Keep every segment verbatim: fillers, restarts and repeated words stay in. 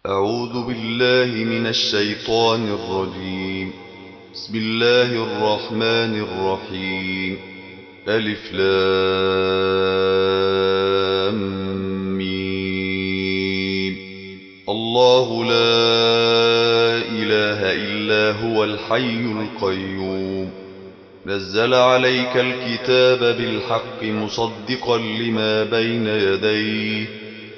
أعوذ بالله من الشيطان الرجيم. بسم الله الرحمن الرحيم. ألف لام ميم. الله لا إله إلا هو الحي القيوم. نزل عليك الكتاب بالحق مصدقا لما بين يديه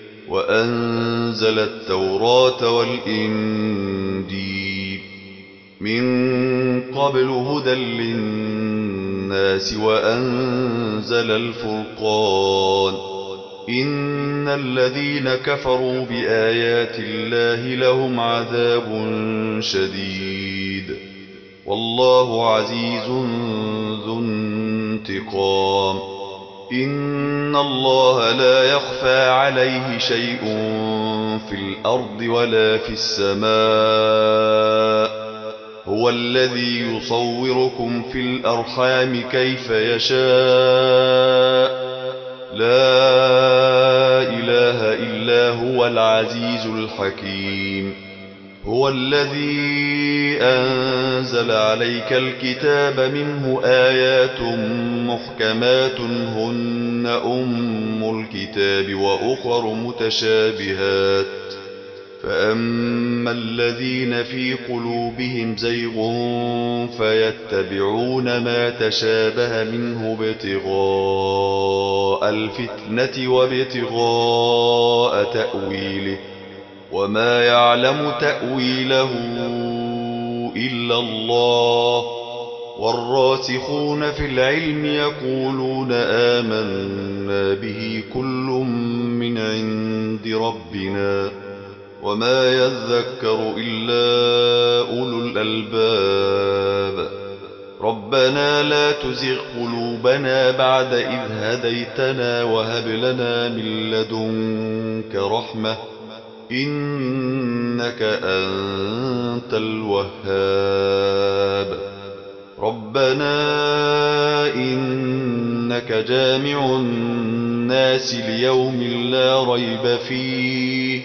وأنزل التوراة والإنجيل من قبل هدى للناس وأنزل الفرقان. إن الذين كفروا بآيات الله لهم عذاب شديد والله عزيز ذو انتقام. إن الله لا يخفى عليه شيء في الأرض ولا في السماء. هو الذي يصوركم في الأرحام كيف يشاء. لا إله إلا هو العزيز الحكيم. هو الذي أنزل عليك الكتاب منه آيات محكمات هن أم الكتاب وأخر متشابهات فأما الذين في قلوبهم زيغ فيتبعون ما تشابه منه ابتغاء الفتنة وابتغاء تأويله وما يعلم تأويله إلا الله. والراسخون في العلم يقولون آمنا به كل من عند ربنا وما يذكر إلا أولو الألباب. ربنا لا تزغ قلوبنا بعد إذ هديتنا وهب لنا من لدنك رحمة إنك أنت الوهاب. ربنا إنك جامع الناس ليوم لا ريب فيه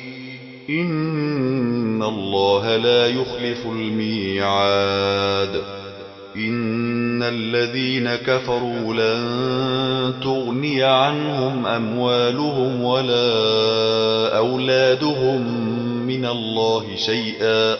إن الله لا يخلف الميعاد. إن الذين كفروا لن تغني عنهم أموالهم ولا أولادهم من الله شيئا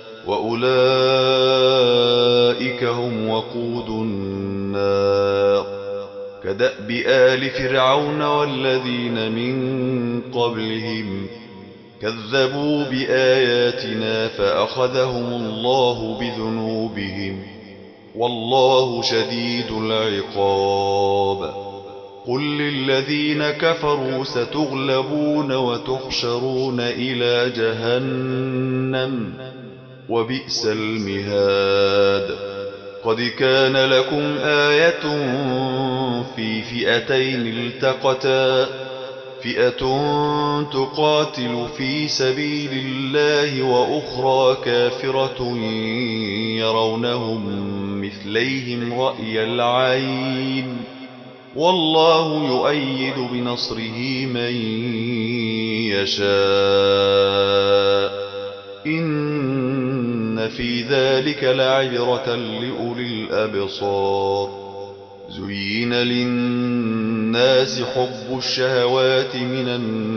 وأولئك هم وقود النار. كدأب آل فرعون والذين من قبلهم كذبوا بآياتنا فأخذهم الله بذنوبهم والله شديد العقاب. قل للذين كفروا ستغلبون وتحشرون إلى جهنم وبئس المهاد. قد كان لكم آية في فئتين التقتا فئة تقاتل في سبيل الله وأخرى كافرة يرونهم مثليهم رأي العين والله يؤيد بنصره من يشاء. إن في ذلك لعبرة لأولي الأبصار. زين للناس حب الشهوات من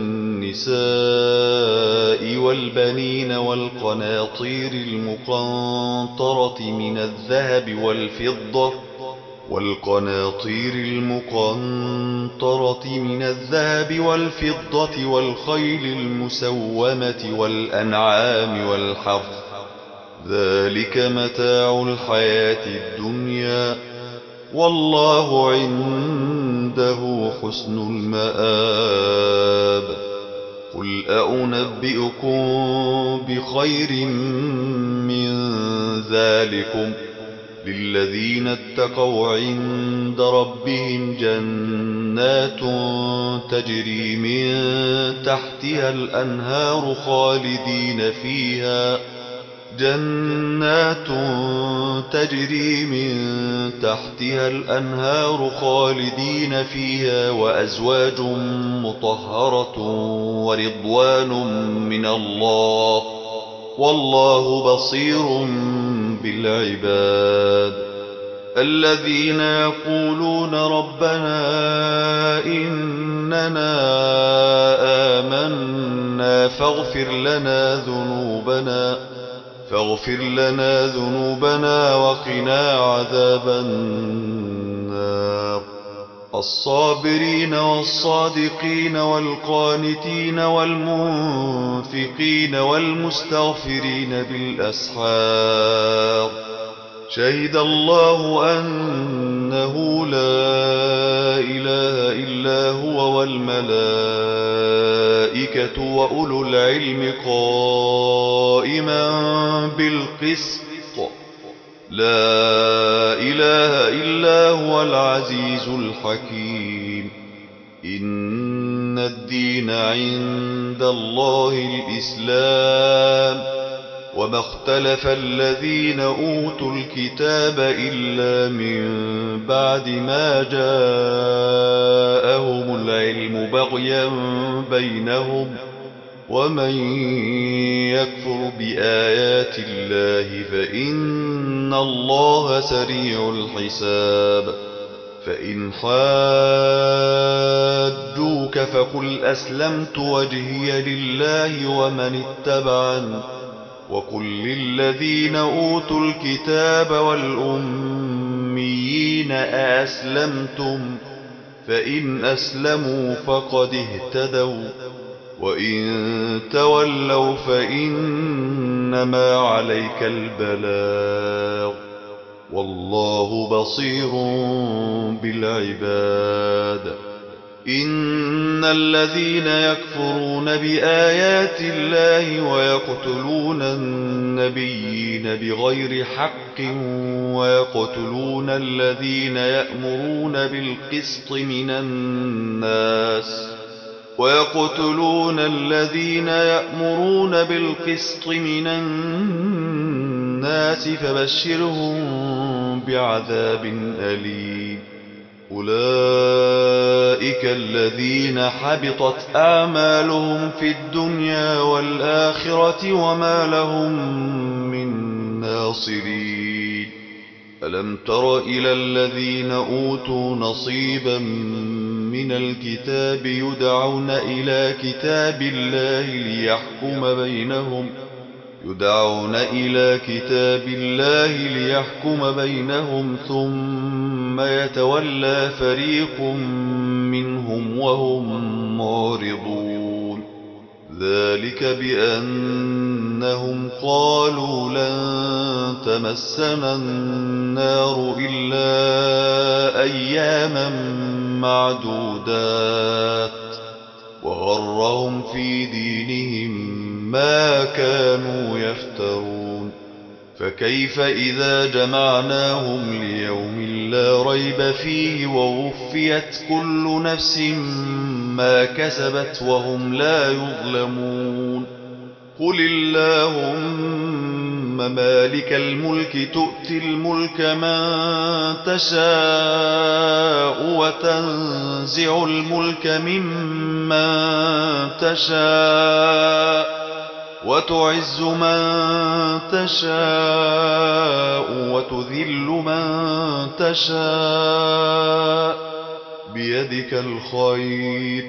النساء والبنين والقناطير المقنطرة من الذهب والفضة والقناطير المقنطرة من الذهب والفضة والخيل المسومة والأنعام والحرث ذلك متاع الحياة الدنيا والله عنده حسن المآب. قل أنبئكم بخير من ذلكم للذين اتقوا عند ربهم جنات تجري من تحتها الأنهار خالدين فيها جنات تجري من تحتها الأنهار خالدين فيها وأزواج مطهرة ورضوان من الله والله بصير بالعباد الذين يقولون ربنا إننا آمنا فاغفر لنا ذنوبنا فاغفر لنا ذنوبنا وقنا عذاب النار الصابرين والصادقين والقانتين والمنفقين والمستغفرين بالأسحار شهد الله أنه لا إله إلا هو والملائكة وأولو العلم قائما بالقسط لا إله إلا هو العزيز الحكيم إن الدين عند الله الإسلام وما اختلف الذين أوتوا الكتاب إلا من بعد ما جاءهم العلم بغيا بينهم ومن يكفر بآيات الله فإن الله سريع الحساب فإن حاجوك فقل أسلمت وجهي لله ومن اتبعني وقل للذين أوتوا الكتاب والأميين أأسلمتم فإن أسلموا فقد اهتدوا وإن تولوا فإنما عليك البلاغ والله بصير بالعباد إن الذين يكفرون بآيات الله ويقتلون النبيين بغير حق ويقتلون الذين يأمرون بالقسط من الناس ويقتلون الذين يأمرون بالقسط من الناس فبشرهم بعذاب أليم أولئك الذين حبطت أعمالهم في الدنيا والآخرة وما لهم من ناصرين ألم تر إلى الذين أوتوا نصيبا من الكتاب يدعون إلى كتاب الله ليحكم بينهم يدعون إلى كتاب الله ليحكم بينهم ثم يتولى فريق منهم وهم معرضون ذلك بأنهم قالوا لن تمسنا النار إلا أياما معدودات وغرهم في دينهم ما كانوا يفترون فكيف إذا جمعناهم ليوم لا ريب فيه ووفيت كل نفس ما كسبت وهم لا يظلمون قل اللهم مالك الملك تؤتي الملك من تشاء وتنزع الملك ممن تشاء وتعز من تشاء وتذل من تشاء بيدك الخير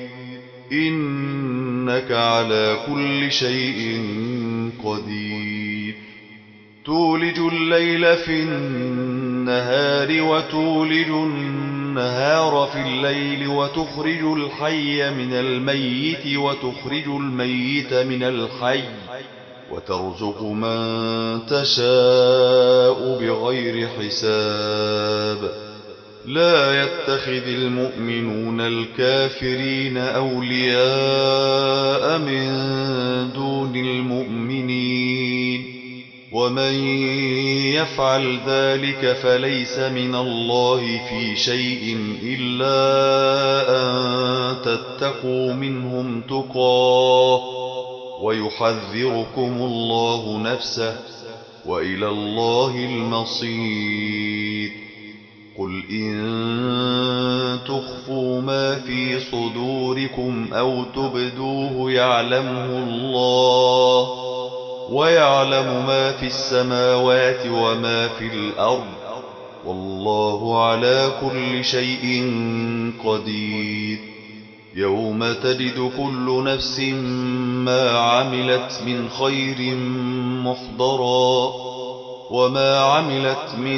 إنك على كل شيء قدير تولج الليل في النهار وتولج النهار في الليل وتخرج الحي من الميت وتخرج الميت من الحي وترزق من تشاء بغير حساب لا يتخذ المؤمنون الكافرين أولياء من دون المؤمنين ومن يفعل ذلك فليس من الله في شيء إلا أن تتقوا منهم تقاه ويحذركم الله نفسه وإلى الله المصير. قل إن تخفوا ما في صدوركم أو تبدوه يعلمه الله، ويعلم ما في السماوات وما في الأرض، والله على كل شيء قدير. يوم تجد كل نفس ما عملت من خير محضرا، وما عملت من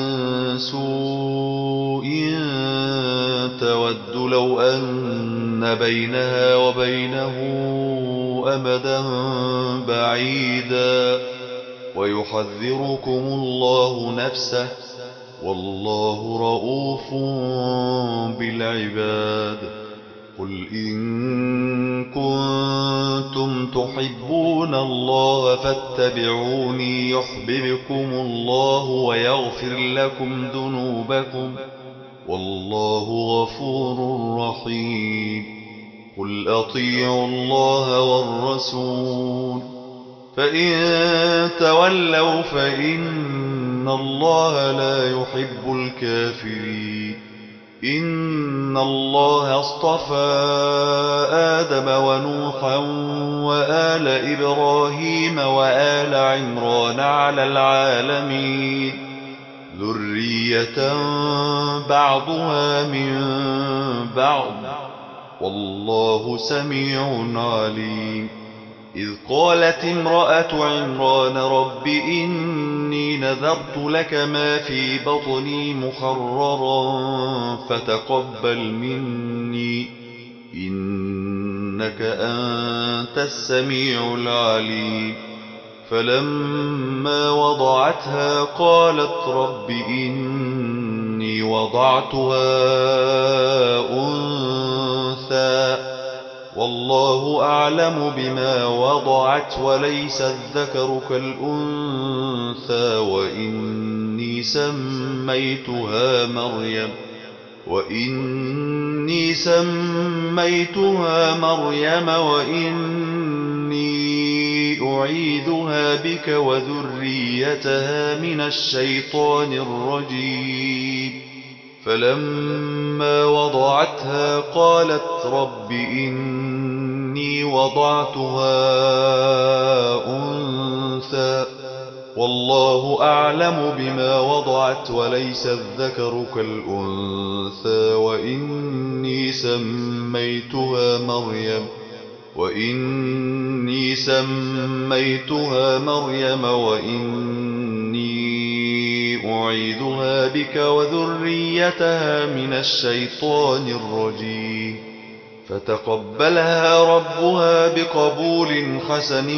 سوء تود لو أن بينها وبينه أمدا بعيدا، ويحذركم الله نفسه، والله رؤوف بالعباد. قل إن كنتم تحبون الله فاتبعوني يحببكم الله ويغفر لكم ذنوبكم، والله غفور رحيم. قل أطيعوا الله والرسول، فإن تولوا فإن الله لا يحب الكافرين. إن الله اصطفى آدم ونوحا وآل إبراهيم وآل عمران على العالمين، ذرية بعضها من بعض، والله سميع عليم. إذ قالت امرأة عمران رب إني نذرت لك ما في بطني محررا فتقبل مني، إنك أنت السميع العليم. فلما وضعتها قالت رب إني وضعتها أنثى، والله أعلم بما وضعت وليس الذكر كالأنثى، وإني سميتها مريم وإني سميتها مريم وإني أعيذها بك وذريتها من الشيطان الرجيم. فلما وضعتها قالت رب إني وضعتها أنثى، والله أعلم بما وضعت وليس الذكر كالأنثى، وإني سميتها مريم وإني سميتها مريم وإني أعيذها بك وذريتها من الشيطان الرجيم. فتقبلها ربها بقبول حسن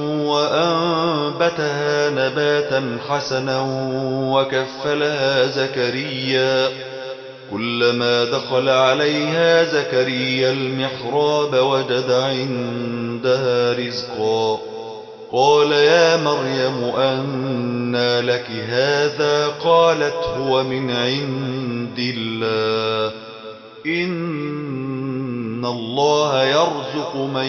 وأنبتها نباتا حسنا وكفلها زكريا. كلما دخل عليها زكريا المحراب وجد عندها رزقا، قال يا مريم أنى لك هذا؟ قالت هو من عند الله، إن الله يرزق من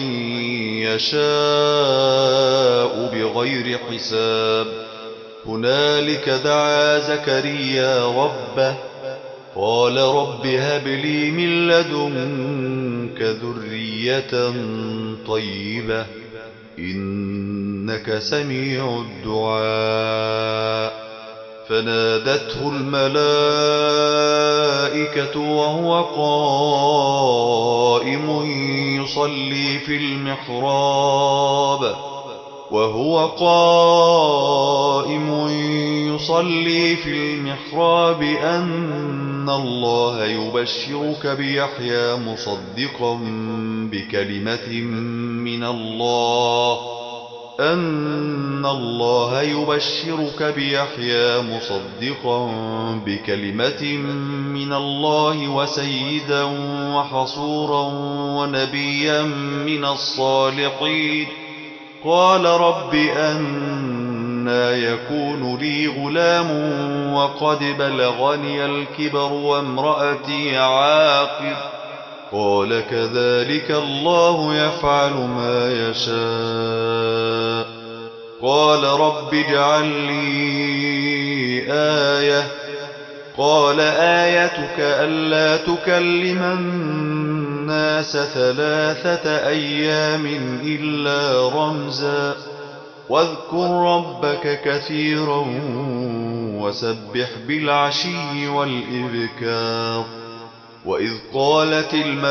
يشاء بغير حساب. هنالك دعا زكريا ربه قال رب هب لي من لدنك ذرية طيبة إنك سميع الدعاء. فنادته الملائكة وهو قائم يصلي في المحراب وهو قائم يصلي في المحراب أن الله يبشرك بيحيى مصدقا بكلمة من الله أن الله يبشرك بيحيى مصدقا بكلمة من الله وسيدا وحصورا ونبيا من الصالحين. قال رب أنى يكون لي غلام وقد بلغني الكبر وامرأتي عاقر؟ قال كذلك الله يفعل ما يشاء. قال رب اجعل لي آية قال آيتك ألا تكلم الناس ثلاثة أيام إلا رمزا واذكر ربك كثيرا وسبح بالعشي والإبكار وإذ قالت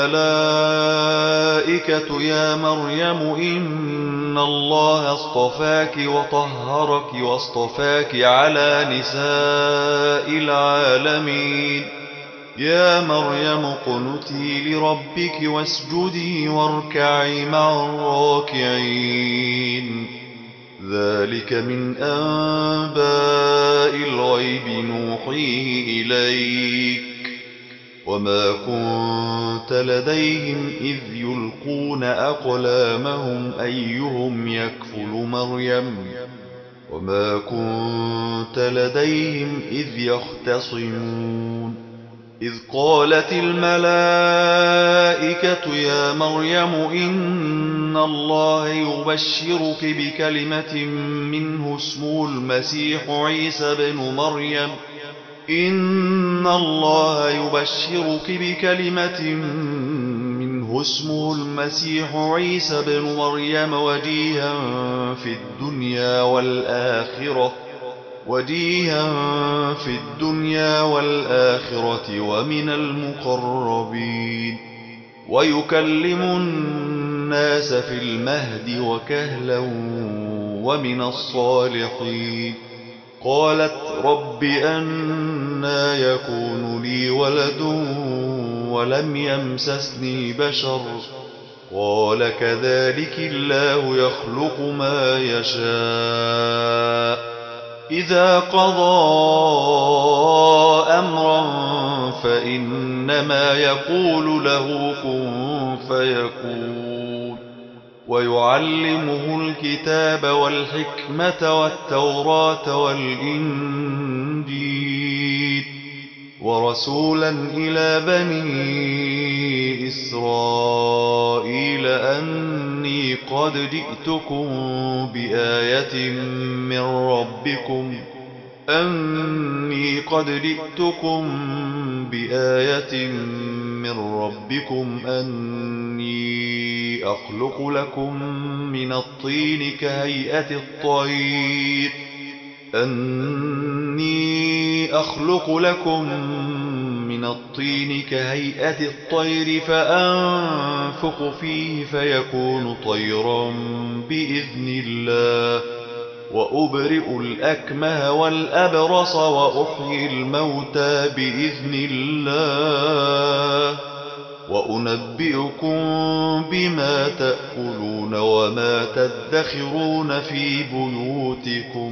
الملائكة يا مريم إن الله اصطفاك وطهرك واصطفاك على نساء العالمين يا مريم اقنتي لربك واسجدي واركعي مع الراكعين ذلك من أنباء الغيب نوحيه إليك وما كنت لديهم إذ يلقون أقلامهم أيهم يكفل مريم وما كنت لديهم إذ يختصمون إذ قالت الملائكة يا مريم إن الله يبشرك بكلمة منه اسمه المسيح عيسى بن مريم إن الله يبشرك بكلمة منه اسمه المسيح عيسى بن مريم وجيها في الدنيا والآخرة وجيها في الدنيا والآخرة ومن المقربين ويكلم الناس في المهد وكهلا ومن الصالحين قالت رب أنى يكون لي ولد ولم يمسسني بشر قال كذلك الله يخلق ما يشاء إذا قضى أمرا فإنما يقول له كن فيكون ويعلمه الكتاب والحكمة والتوراة والإنجيل ورسولا إلى بني إسرائيل أني قد جئتكم بآية من ربكم أني قد جئتكم بآية من ربكم أني أخلق لكم من الطين كهيئة الطير أني أخلق لكم من الطين كهيئة الطير فأنفخ فيه فيكون طيرا بإذن الله وأبرئ الأكمه والأبرص وأحيي الموتى بإذن الله وأنبئكم بما تأكلون وما تدخرون في بيوتكم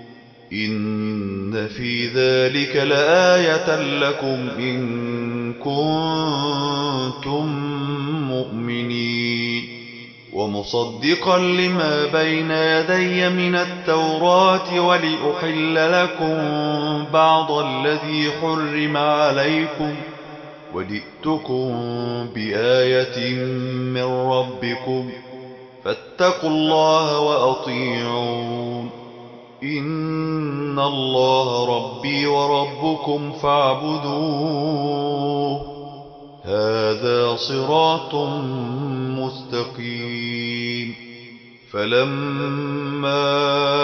إن في ذلك لآية لكم إن كنتم مؤمنين ومصدقا لما بين يدي من التوراة ولأحل لكم بعض الذي حرم عليكم وجئتكم بآية من ربكم فاتقوا الله وأطيعون إن الله ربي وربكم فاعبدوه هذا صراط مستقيم فلما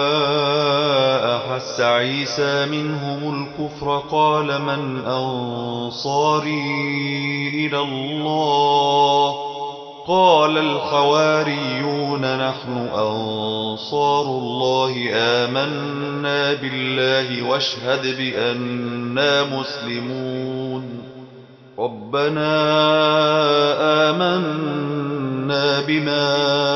أحس عيسى منهم الكفر قال من أنصاري إلى الله قال الحواريون نحن أنصار الله آمنا بالله واشهد بأننا مسلمون ربنا آمنا بما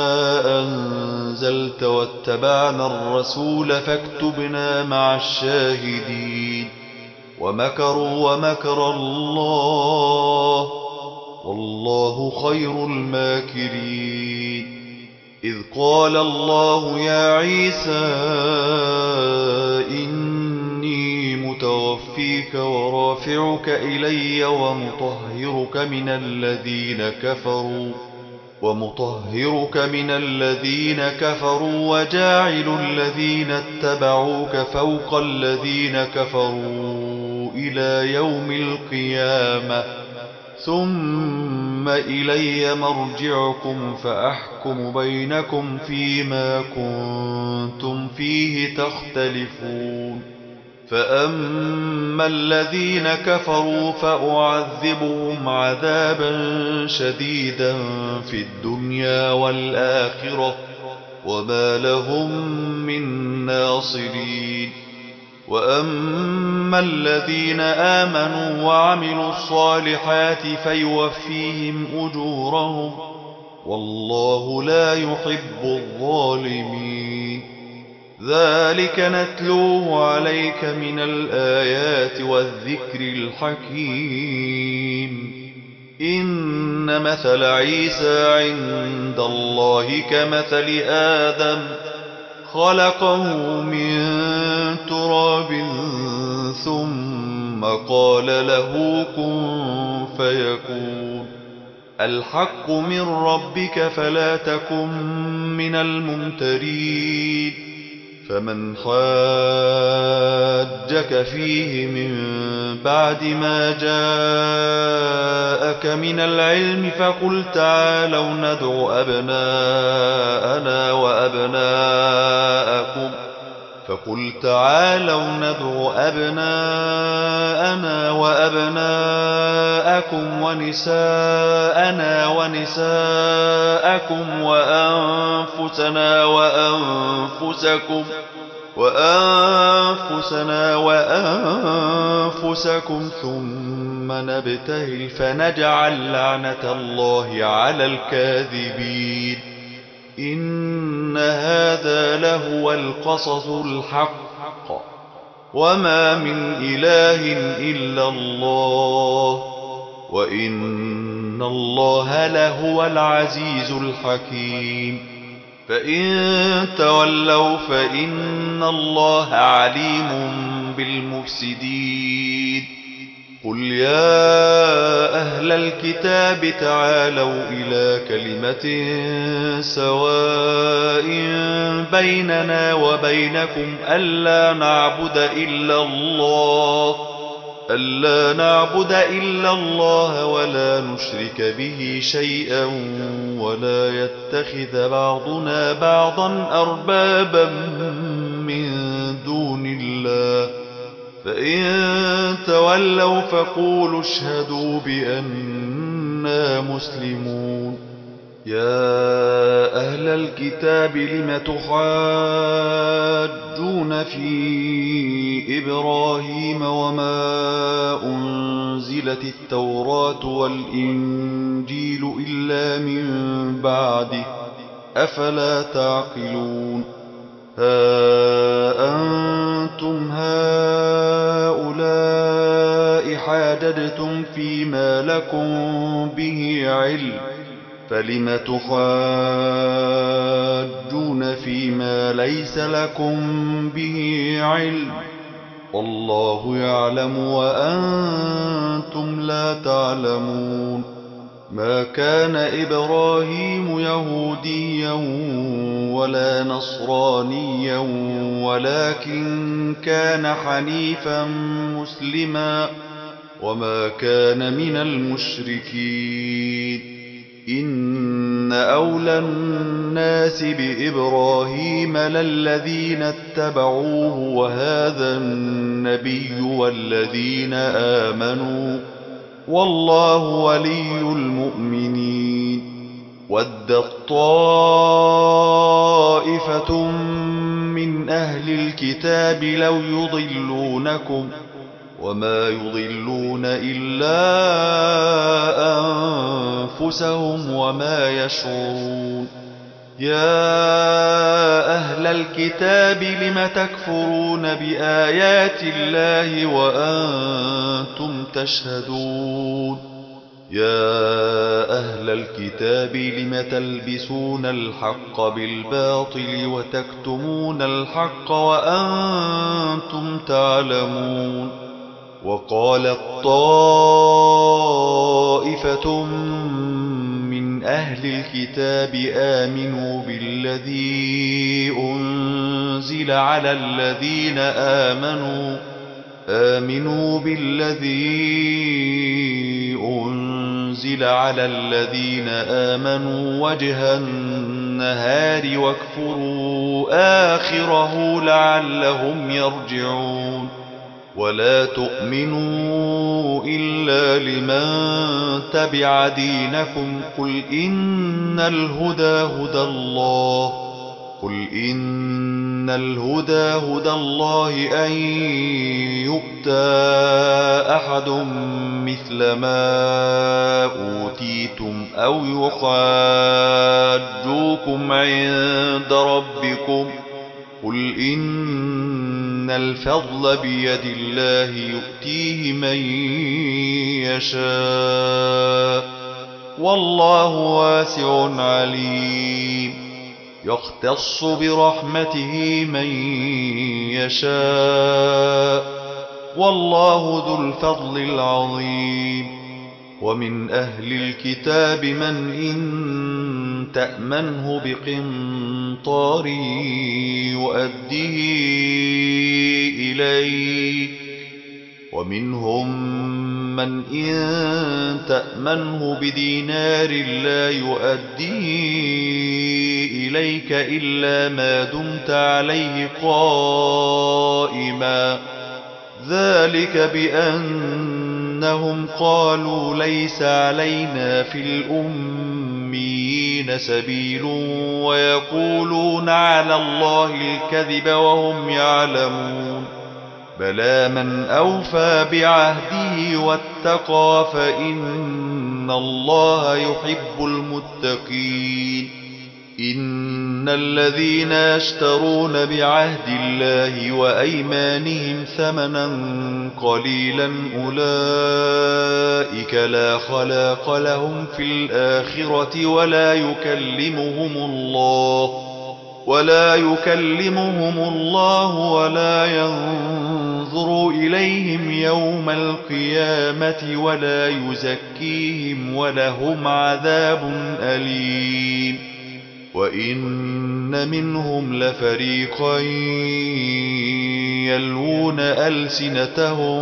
أنزلت واتبعنا الرسول فاكتبنا مع الشاهدين ومكروا ومكر الله والله خير الماكرين إذ قال الله يا عيسى إني متوفيك ورافعك إلي ومطهرك من الذين كفروا ومطهرك من الذين كفروا وجاعل الذين اتبعوك فوق الذين كفروا إلى يوم القيامة ثم إلي مرجعكم فأحكم بينكم فيما كنتم فيه تختلفون فأما الذين كفروا فأعذبهم عذابا شديدا في الدنيا والآخرة وما لهم من ناصرين وأما الذين آمنوا وعملوا الصالحات فيوفيهم أجورهم والله لا يحب الظالمين ذلك نتلوه عليك من الآيات والذكر الحكيم إن مثل عيسى عند الله كمثل آدم خلقه من تراب ثم قال له كن فيكون الحق من ربك فلا تكن من الممترين فمن حاجك فيه من بعد ما جاءك من العلم فقل تعالوا ندع أبناءنا وأبناءكم فقل تعالوا ندع أبناءنا وأبناءكم ونساءنا ونساءكم وأنفسنا وأنفسكم وأنفسنا وأنفسكم ثم نبتهل فنجعل لعنة الله على الكاذبين إن هذا لهو القصص الحق وما من إله إلا الله وإن الله لهو العزيز الحكيم فإن تولوا فإن الله عليم بالمفسدين قل يا أهل الكتاب تعالوا إلى كلمة سواء بيننا وبينكم ألا نعبد إلا الله ألا نعبد إلا الله ولا نشرك به شيئا ولا يتخذ بعضنا بعضا أربابا من دون الله فإن تولوا فقولوا اشهدوا بأننا مسلمون يا أهل الكتاب لم تحاجون في إبراهيم وما أنزلت التوراة والإنجيل إلا من بعده أفلا تعقلون ها أنتم هؤلاء حاججتم فيما لكم به علم فلم تحاجون فيما ليس لكم به علم والله يعلم وأنتم لا تعلمون ما كان إبراهيم يهوديا ولا نصرانيا ولكن كان حنيفا مسلما وما كان من المشركين إن أولى الناس بإبراهيم للذين اتبعوه وهذا النبي والذين آمنوا والله ولي المؤمنين ودت طائفة من أهل الكتاب لو يضلونكم وما يضلون إلا أنفسهم وما يشعرون يا أهل الكتاب لم تكفرون بآيات الله وأنتم تشهدون يا أهل الكتاب لم تلبسون الحق بالباطل وتكتمون الحق وأنتم تعلمون وقالت طائفة من أهل الكتاب آمنوا بالذي أنزل على الذين آمنوا آمنوا بالذي أنزل على الذين آمنوا وجه النهار واكفروا آخره لعلهم يرجعون ولا تؤمنوا إلا لمن تبع دينكم قل إن الهدى هدى الله قل إن الهدى هدى الله أن يؤتى أحد مثل ما أوتيتم أو يحاجوكم عند ربكم قل إن الفضل بيد الله يؤتيه من يشاء والله واسع عليم يختص برحمته من يشاء والله ذو الفضل العظيم ومن أهل الكتاب من إن تأمنه بقنطار يؤديه إليك ومنهم من إن تأمنه بدينار لا يؤديه إليك إلا ما دمت عليه قائما ذلك بأنهم قالوا ليس علينا في الأميين سبيل ويقولون على الله الكذب وهم يعلمون بلى من أوفى بعهده واتقى فإن الله يحب المتقين إن الذين يشترون بعهد الله وأيمانهم ثمنا قليلا أولئك لا خلاق لهم في الآخرة ولا يكلمهم الله ولا يكلمهم الله ولا ينظر إليهم يوم القيامة ولا يزكيهم ولهم عذاب أليم وإن منهم لفريقا يلوون ألسنتهم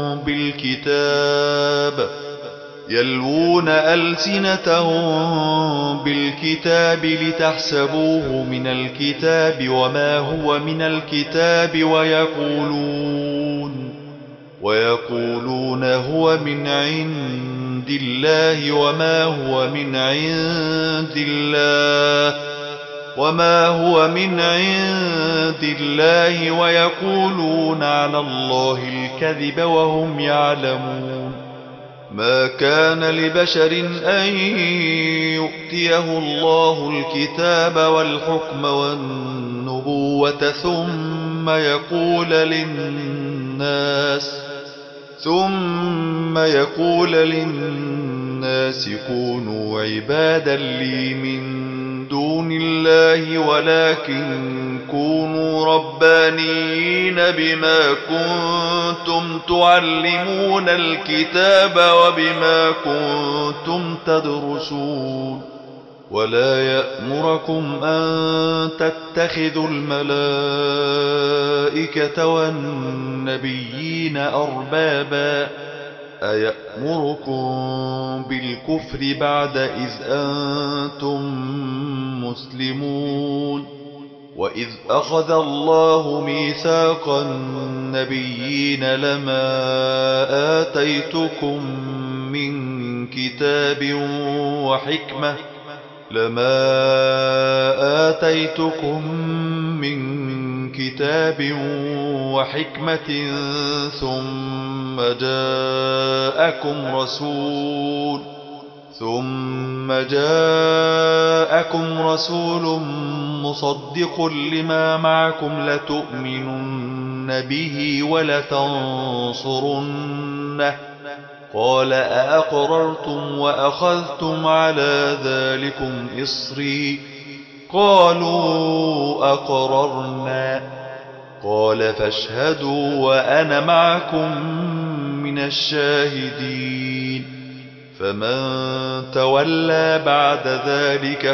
بالكتاب يلوون ألسنتهم بالكتاب لتحسبوه من الكتاب وما هو من الكتاب ويقولون ويقولون هو من عند الله وما هو من عند الله وما هو من عند الله ويقولون على الله الكذب وهم يعلمون ما كان لبشر أن يؤتيه الله الكتاب والحكم والنبوة ثم يقول للناس ثم يقول للناس كونوا عبادا لي من دون الله ولكن كونوا ربانيين بما كنتم تعلمون الكتاب وبما كنتم تدرسون ولا يأمركم أن تتخذوا الملائكة والنبيين أربابا أيأمركم بالكفر بعد إذ أنتم مسلمون وإذ أخذ الله ميثاق النبيين لما آتيتكم من كتاب وحكمة لما آتيتكم من كتاب وحكمة ثم جاءكم رسول ثم جاءكم رسول مصدق لما معكم لتؤمنن به ولتنصرنه قال أأقررتم وأخذتم على ذلكم إصري قالوا أقررنا قال فاشهدوا وأنا معكم من الشاهدين فمن تولى بعد ذلك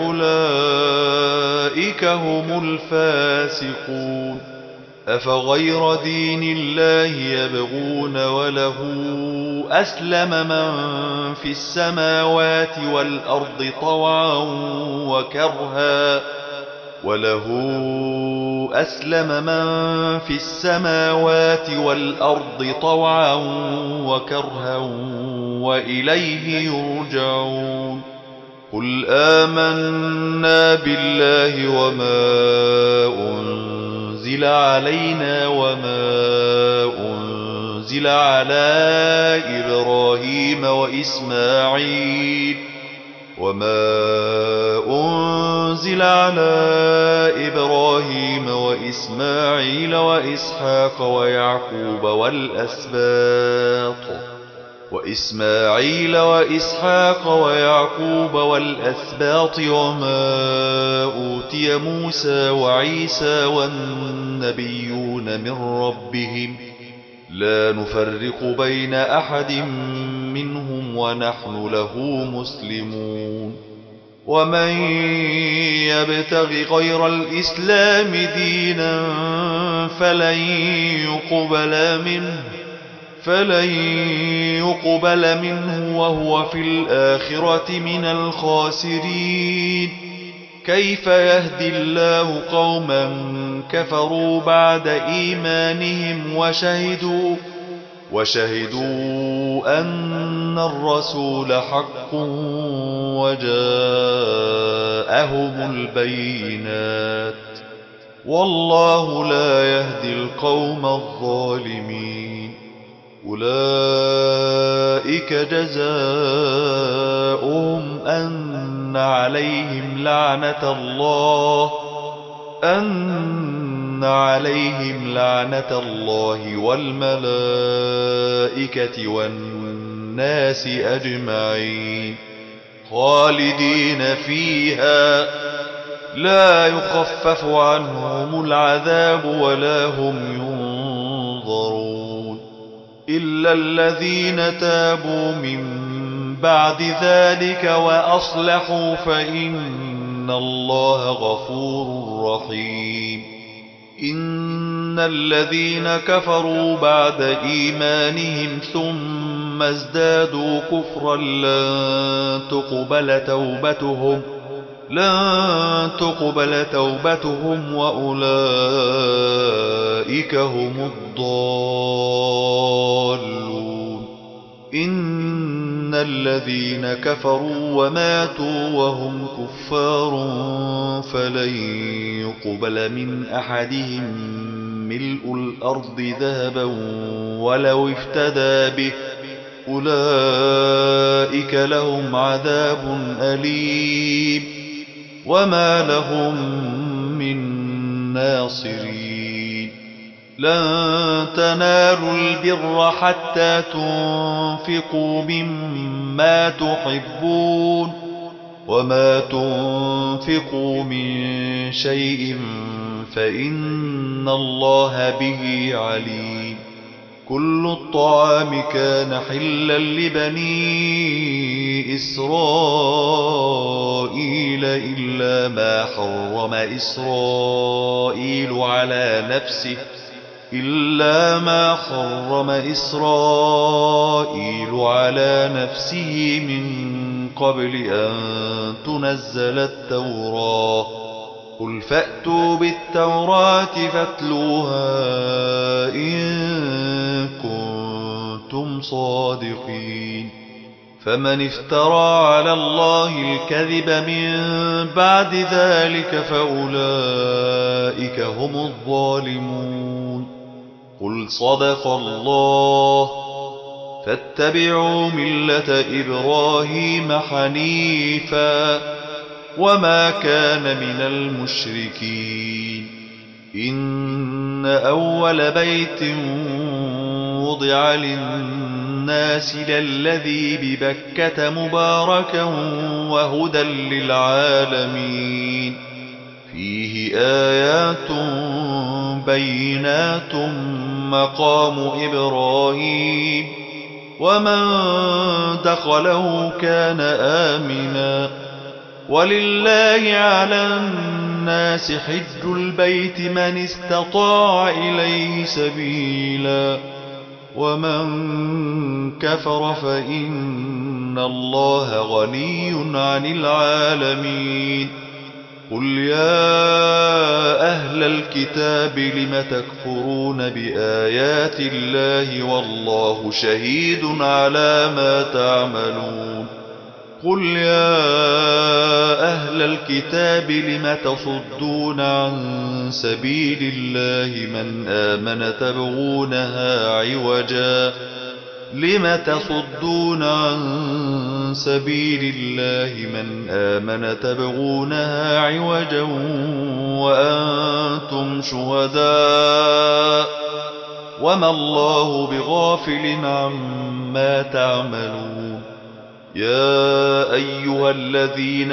فأولئك هم الفاسقون أفغير دين الله يبغون وله أسلم من في السماوات والأرض طوعا وكرها وله أسلم من في السماوات والأرض طوعا وكرها وإليه يرجعون قل آمنا بالله وما أنزل علينا وما أنزل على إبراهيم وإسماعيل وما أنزل على إبراهيم وإسماعيل وإسحاق ويعقوب والأسباط وإسماعيل وإسحاق ويعقوب والأسباط وما أوتي موسى وعيسى والنبيون من ربهم لا نفرق بين أحد منهم ونحن له مسلمون ومن يبتغ غير الإسلام دينا فلن يقبل منه فلن يقبل منه وهو في الآخرة من الخاسرين كيف يهدي الله قوما كفروا بعد إيمانهم وشهدوا وشهدوا أن الرسول حق وجاءهم البينات والله لا يهدي القوم الظالمين أولئك جزاؤهم أن عليهم لعنة الله أن عليهم لعنة الله والملائكة والناس أجمعين خالدين فيها لا يخفف عنهم العذاب ولا هم ينظرون إلا الذين تابوا من بعد ذلك وأصلحوا فإن الله غفور رحيم إن الذين كفروا بعد إيمانهم ثم ازدادوا كفرا لن تقبل توبتهم لن تقبل توبتهم وأولئك هم الضالون إن الذين كفروا وماتوا وهم كفار فلن يقبل من أحدهم ملء الأرض ذهبا ولو افتدى به أولئك لهم عذاب أليم وما لهم من ناصرين لن تنالوا البر حتى تنفقوا مما تحبون وما تنفقوا من شيء فإن الله به عليم كل الطعام كان حلا لبني إسرائيل إلا ما حرم إسرائيل على نفسه إلا ما حرم إسرائيل على نفسه من قبل أن تنزل التوراة قل فأتوا بالتوراة فاتلوها إن كنتم صادقين فمن افترى على الله الكذب من بعد ذلك فأولئك هم الظالمون قل صدق الله فاتبعوا ملة إبراهيم حنيفا وما كان من المشركين إن أول بيت وضع للناس للذي ببكة مباركا وهدى للعالمين فيه آيات بينات مقام إبراهيم ومن دخله كان آمنا ولله على الناس حج البيت من استطاع إليه سبيلا ومن كفر فإن الله غني عن العالمين قل يا أهل الكتاب لم تكفرون بآيات الله والله شهيد على ما تعملون قل يا أهل الكتاب لم تصدون عن سبيل الله من آمن تبغونها عوجا لم تصدون عن سبيل الله من آمن تبغونها عوجا وأنتم شهداء وما الله بغافل عما تعملون يا أيها الذين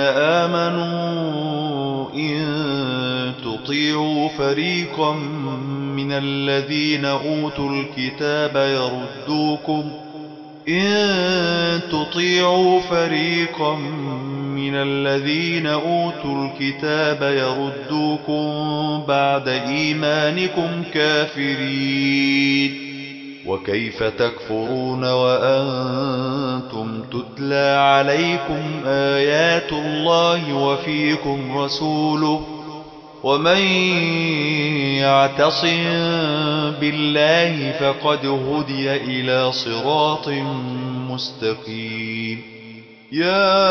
آمنوا إن تطيعوا فريقا من الذين أوتوا الكتاب يردوكم إن تطيعوا فريقا من الذين أوتوا الكتاب يردوكم بعد إيمانكم كافرين وكيف تكفرون وأنتم تتلى عليكم آيات الله وفيكم رسوله ومن يعتصم بالله فقد هدي إلى صراط مستقيم يا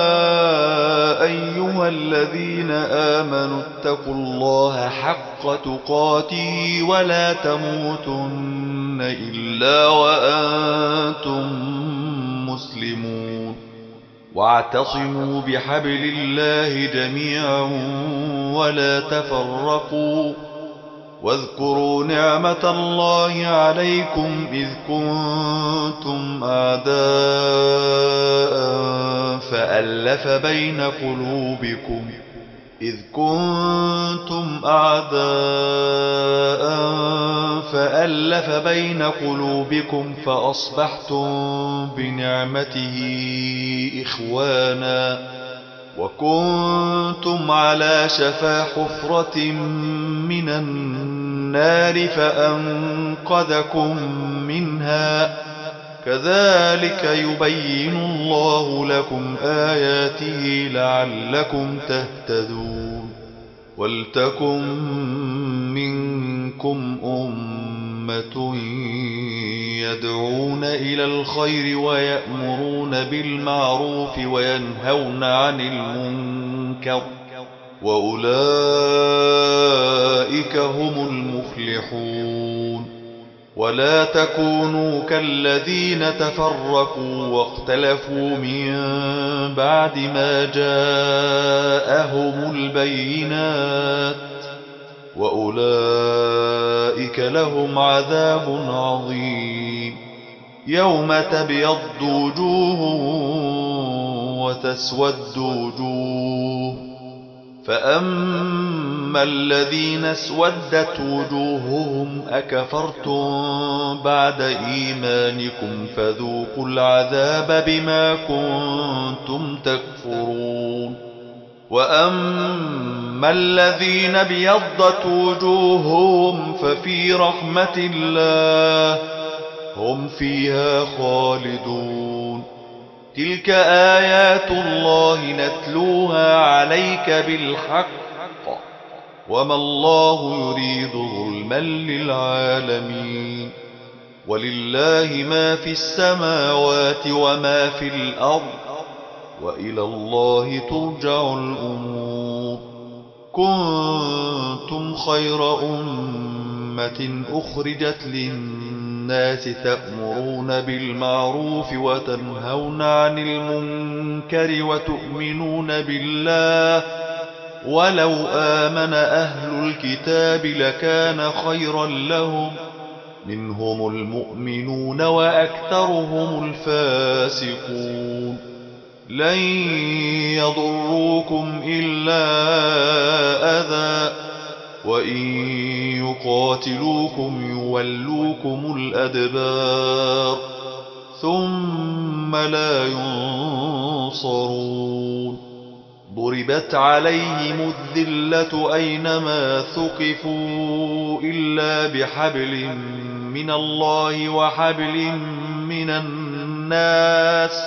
أيها الذين آمنوا اتقوا الله حق تقاته ولا تموتن إلا وأنتم مسلمون واعتصموا بحبل الله جميعا ولا تفرقوا واذكروا نعمة الله عليكم إذ كنتم أعداء فألف بين قلوبكم إذ كنتم أعداء فألف بين قلوبكم فأصبحتم بنعمته إخوانا وكنتم على شفا حفرة من النار فأنقذكم منها كذلك يبين الله لكم آياته لعلكم تهتدون ولتكن منكم أمة يدعون إلى الخير ويأمرون بالمعروف وينهون عن المنكر وأولئك هم المفلحون ولا تكونوا كالذين تفرقوا واختلفوا من بعد ما جاءهم البينات وأولئك لهم عذاب عظيم يوم تبيض وجوه وتسود وجوه فأما الذين اسودت وجوههم أكفرتم بعد إيمانكم فذوقوا العذاب بما كنتم تكفرون وأما الذين ابيضت وجوههم ففي رحمة الله هم فيها خالدون تلك آيات الله نتلوها عليك بالحق وما الله يريد ظلما للعالمين ولله ما في السماوات وما في الأرض وإلى الله ترجع الأمور كنتم خير أمة أخرجت للناس تأمرون بالمعروف وتنهون عن المنكر وتؤمنون بالله ولو آمن أهل الكتاب لكان خيرا لهم منهم المؤمنون وأكثرهم الفاسقون لن يضروكم إلا أذى وإن يقاتلوكم يولوكم الأدبار ثم لا ينصرون ضربت عليهم الذلة أينما ثقفوا إلا بحبل من الله وحبل من الناس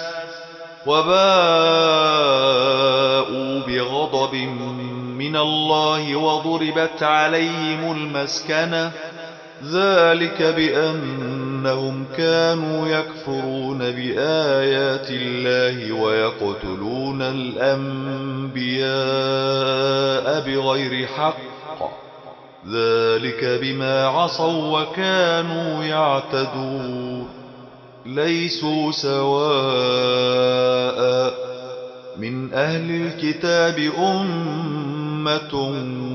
وباءوا بغضب من الله وضربت عليهم المسكنة ذلك بأنهم كانوا يكفرون بآيات الله ويقتلون الأنبياء بغير حق ذلك بما عصوا وكانوا يعتدون ليسوا سواء من أهل الكتاب أمة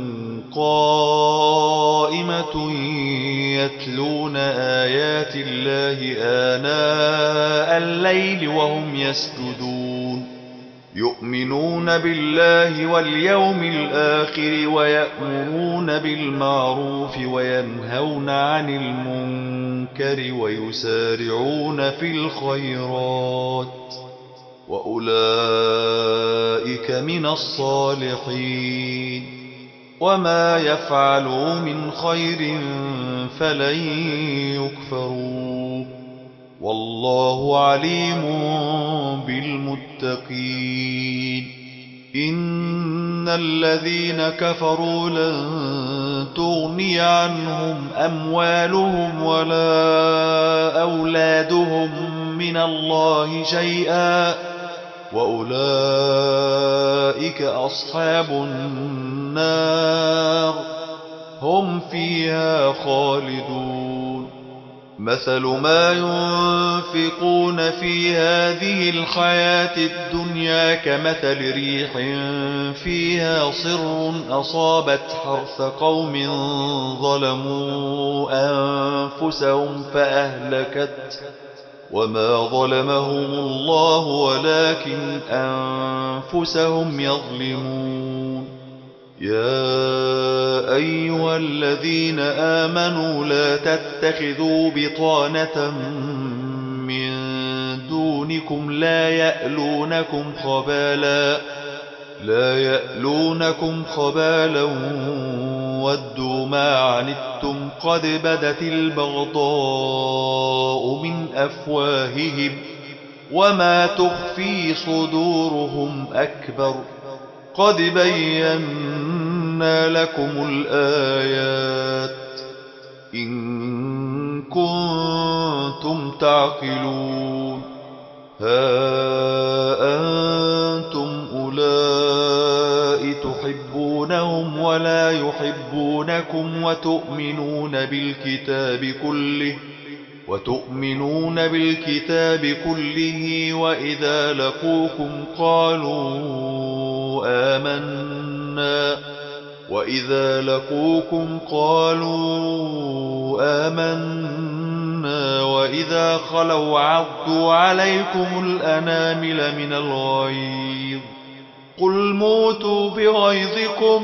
قائمة يتلون آيات الله آناء الليل وهم يسجدون يؤمنون بالله واليوم الآخر ويأمرون بالمعروف وينهون عن المنكر ويسارعون في الخيرات وأولئك من الصالحين وما يفعلوا من خير فلن يكفروا والله عليم بالمتقين إن الذين كفروا لن تغني عنهم أموالهم ولا أولادهم من الله شيئا وأولئك أصحاب النار هم فيها خالدون مثل ما ينفقون في هذه الحياة الدنيا كمثل ريح فيها صر أصابت حرث قوم ظلموا أنفسهم فأهلكت وما ظلمهم الله ولكن أنفسهم يظلمون يا أيها الذين آمنوا لا تتخذوا بطانة من دونكم لا يألونكم خبالا لا يألونكم خبالا ودوا ما عنتم قد بدت البغضاء من أفواههم وما تخفي صدورهم أكبر قد بينا لكم الآيات إن كنتم تعقلون ها أنتم أولئك تحبونهم ولا يحبونكم وتؤمنون بالكتاب كله وتؤمنون بالكتاب كله وإذا لقوكم قالوا آمنا وإذا لقوكم قالوا آمنا وإذا خلوا عضوا عليكم الأنامل من الغيظ قل موتوا بغيظكم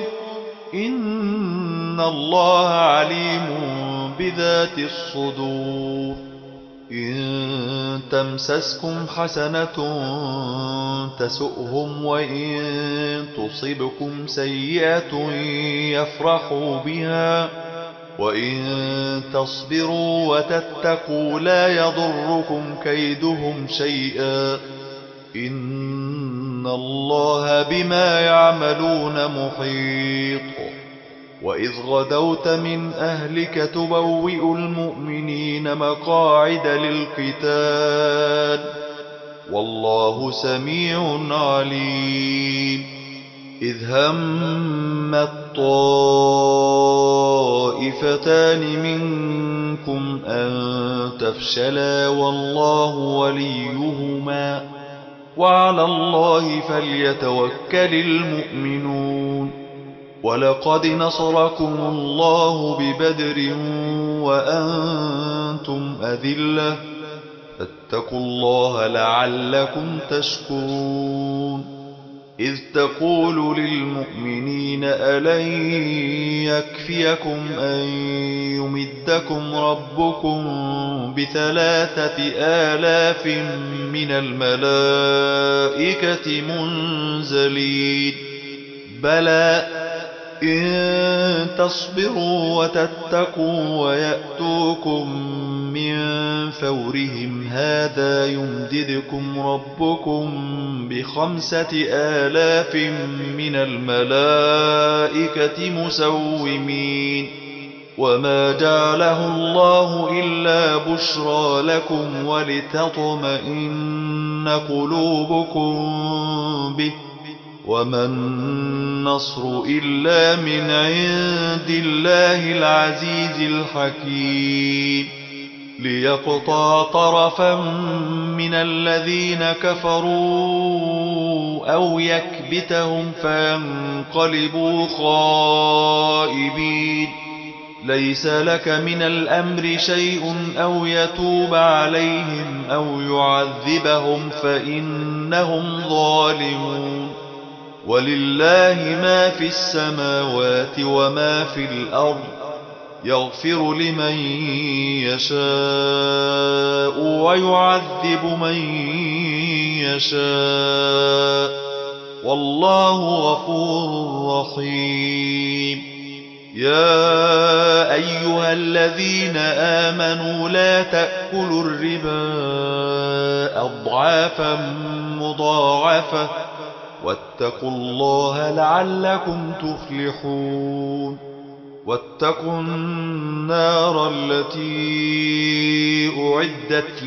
إن الله عليم بذات الصدور إن تمسسكم حسنة تسؤهم وإن تصبكم سيئة يفرحوا بها وإن تصبروا وتتقوا لا يضركم كيدهم شيئا إن الله بما يعملون محيط وإذ غدوت من أهلك تبوئ المؤمنين مقاعد للقتال والله سميع عليم إذ هم الطائفتان منكم أن تفشلا والله وليهما وعلى الله فليتوكل المؤمنون ولقد نصركم الله ببدر وأنتم أذلة فاتقوا الله لعلكم تشكرون إذ تقول للمؤمنين ألن يكفيكم أن يمدكم ربكم بثلاثة آلاف من الملائكة منزلين بلى إن تصبروا وتتقوا ويأتوكم من فورهم هذا يمددكم ربكم بخمسة آلاف من الملائكة مسومين وما جعله الله إلا بشرى لكم ولتطمئن قلوبكم به وما النصر إلا من عند الله العزيز الحكيم ليقطع طرفا من الذين كفروا أو يكبتهم فينقلبوا خائبين ليس لك من الأمر شيء أو يتوب عليهم أو يعذبهم فإنهم ظالمون ولله ما في السماوات وما في الأرض يغفر لمن يشاء ويعذب من يشاء والله غفور رحيم يا أيها الذين آمنوا لا تأكلوا الربا أضعافا مضاعفة واتقوا الله لعلكم تفلحون واتقوا النار التي أعدت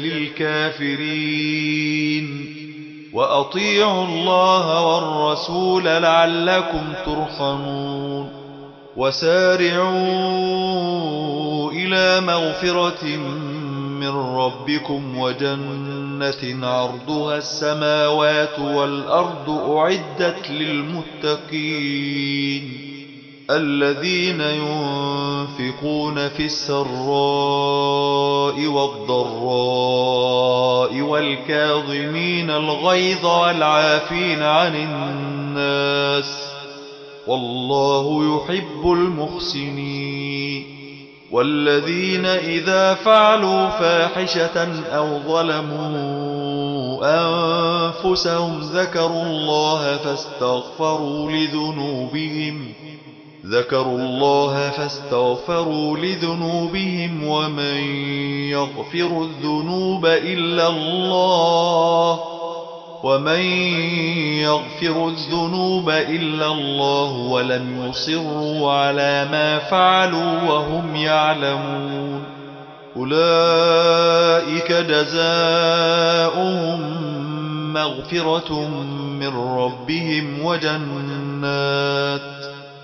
للكافرين وأطيعوا الله والرسول لعلكم ترحمون وسارعوا إلى مغفرة من ربكم وجنة عرضها السماوات والأرض أعدت للمتقين الذين ينفقون في السراء والضراء والكاظمين الغيظ والعافين عن الناس والله يحب المحسنين والذين إذا فعلوا فاحشة أو ظلموا أنفسهم ذكروا الله فاستغفروا لذنوبهم ذكروا الله فاستغفروا لذنوبهم ومن يغفر الذنوب إلا الله ومن يغفر الذنوب إلا الله ولم يصروا على ما فعلوا وهم يعلمون أولئك جزاؤهم مغفرة من ربهم وجنات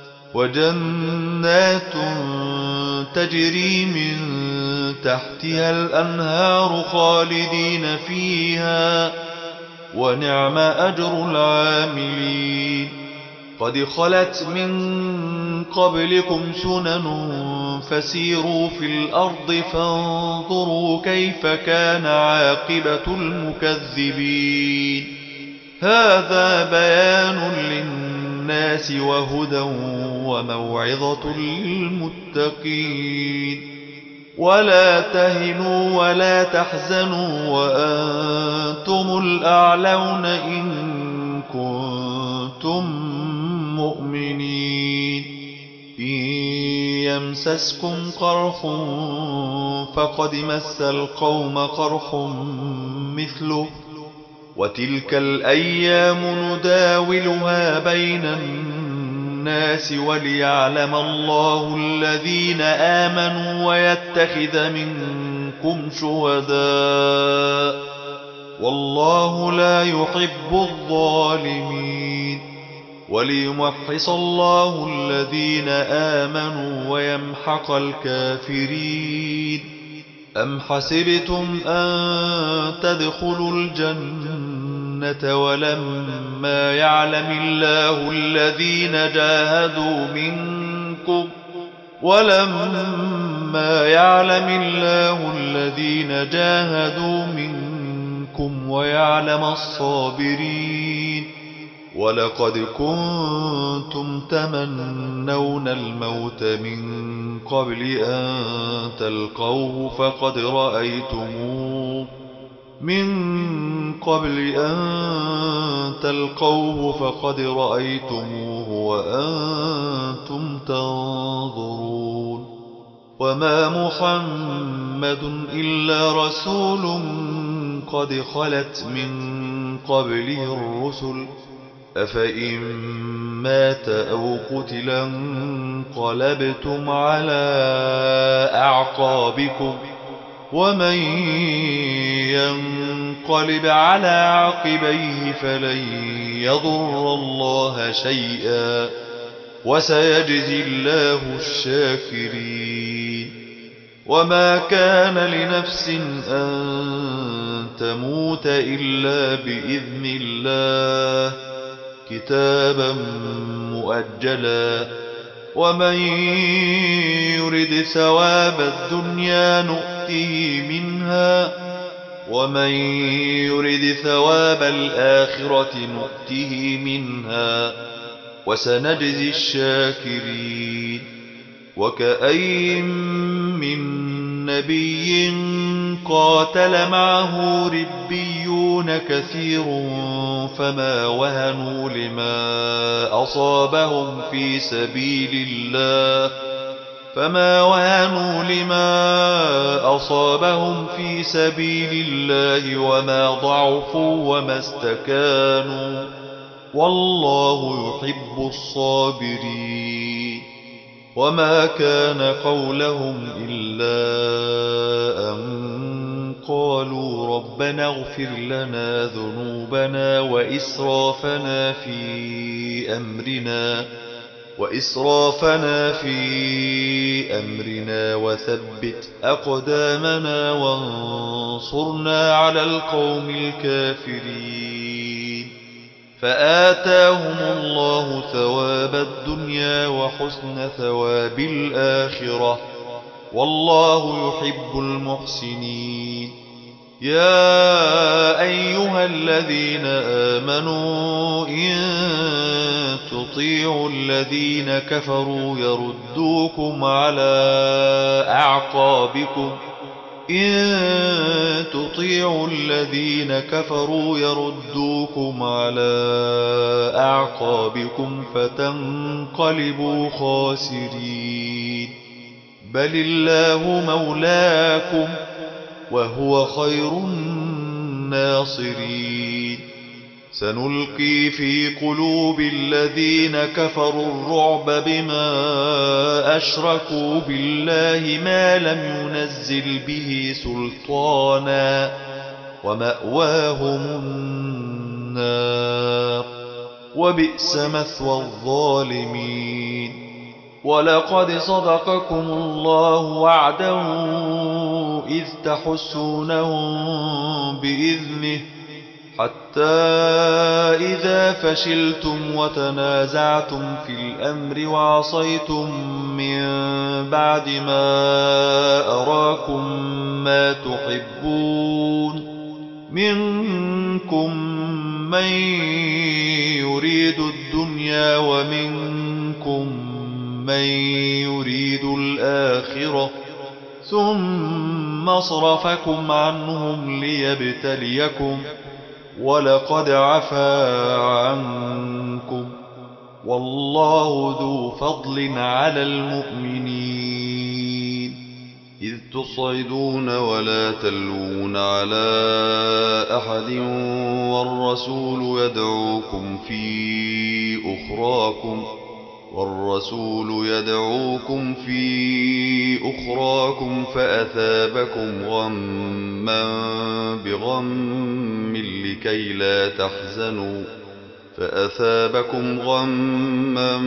وجنات تجري من تحتها الأنهار خالدين فيها ونعم أجر العاملين قد خلت من قبلكم سنن فسيروا في الأرض فانظروا كيف كان عاقبة المكذبين هذا بيان للناس وهدى وموعظة للمتقين ولا تهنوا ولا تحزنوا وأنتم الأعلون إن كنتم مؤمنين إن يمسسكم قرح فقد مس القوم قرح مثله وتلك الأيام نداولها بين الناس وليعلم الله الذين آمنوا ويتخذ منكم شهداء والله لا يحب الظالمين وليمحص الله الذين آمنوا ويمحق الكافرين أم حسبتم أن تدخلوا الجنة ولما يعلم الله الذين جاهدوا منكم ولما يعلم الله الذين جاهدوا منكم ويعلم الصابرين ولقد كنتم تمنون الموت من قبل أن تلقوه فقد رأيتموه من قبل أن تلقوه فقد رأيتموه وأنتم تنظرون وما محمد إلا رسول قد خلت من قبله الرسل أفإن مات أو قتل انقلبتم على أعقابكم ومن ينقلب على عقبيه فلن يضر الله شيئا وسيجزي الله الشاكرين وما كان لنفس أن تموت إلا بإذن الله كتابا مؤجلا ومن يرد ثواب الدنيا نؤته منها ومن يرد ثواب الآخرة نؤته منها وسنجزي الشاكرين وكأين من نبي قاتل معه ربيون كثير فما وهنوا لما أصابهم في سبيل الله فما وهنوا لما أصابهم في سبيل الله وما ضعفوا وما استكانوا والله يحب الصابرين وما كان قولهم إلا أن قالوا ربنا اغفر لنا ذنوبنا وإسرافنا في أمرنا وإسرافنا في أمرنا وثبت أقدامنا وانصرنا على القوم الكافرين فآتاهم الله ثواب الدنيا وحسن ثواب الآخرة والله يحب المحسنين يا أيها الذين آمنوا إن تطيعوا الذين كفروا يردوكم على أعقابكم إن تطيعوا الذين كفروا يردوكم على أعقابكم فتنقلبوا خاسرين بل الله مولاكم وهو خير الناصرين سنلقي في قلوب الذين كفروا الرعب بما أشركوا بالله ما لم ينزل به سلطانا ومأواهم النار وبئس مثوى الظالمين ولقد صدقكم الله وعده إذ تحسونهم بإذنه حتى إذا فشلتم وتنازعتم في الأمر وعصيتم من بعد ما أراكم ما تحبون منكم من يريد الدنيا ومنكم من يريد الآخرة ثم صرفكم عنهم ليبتليكم ولقد عفا عنكم والله ذو فضل على المؤمنين إذ تصعدون ولا تلوون على أحد والرسول يدعوكم في أخراكم والرسول يدعوكم في أخراكم فأثابكم غما بغم لكي لا تحزنوا فأثابكم غما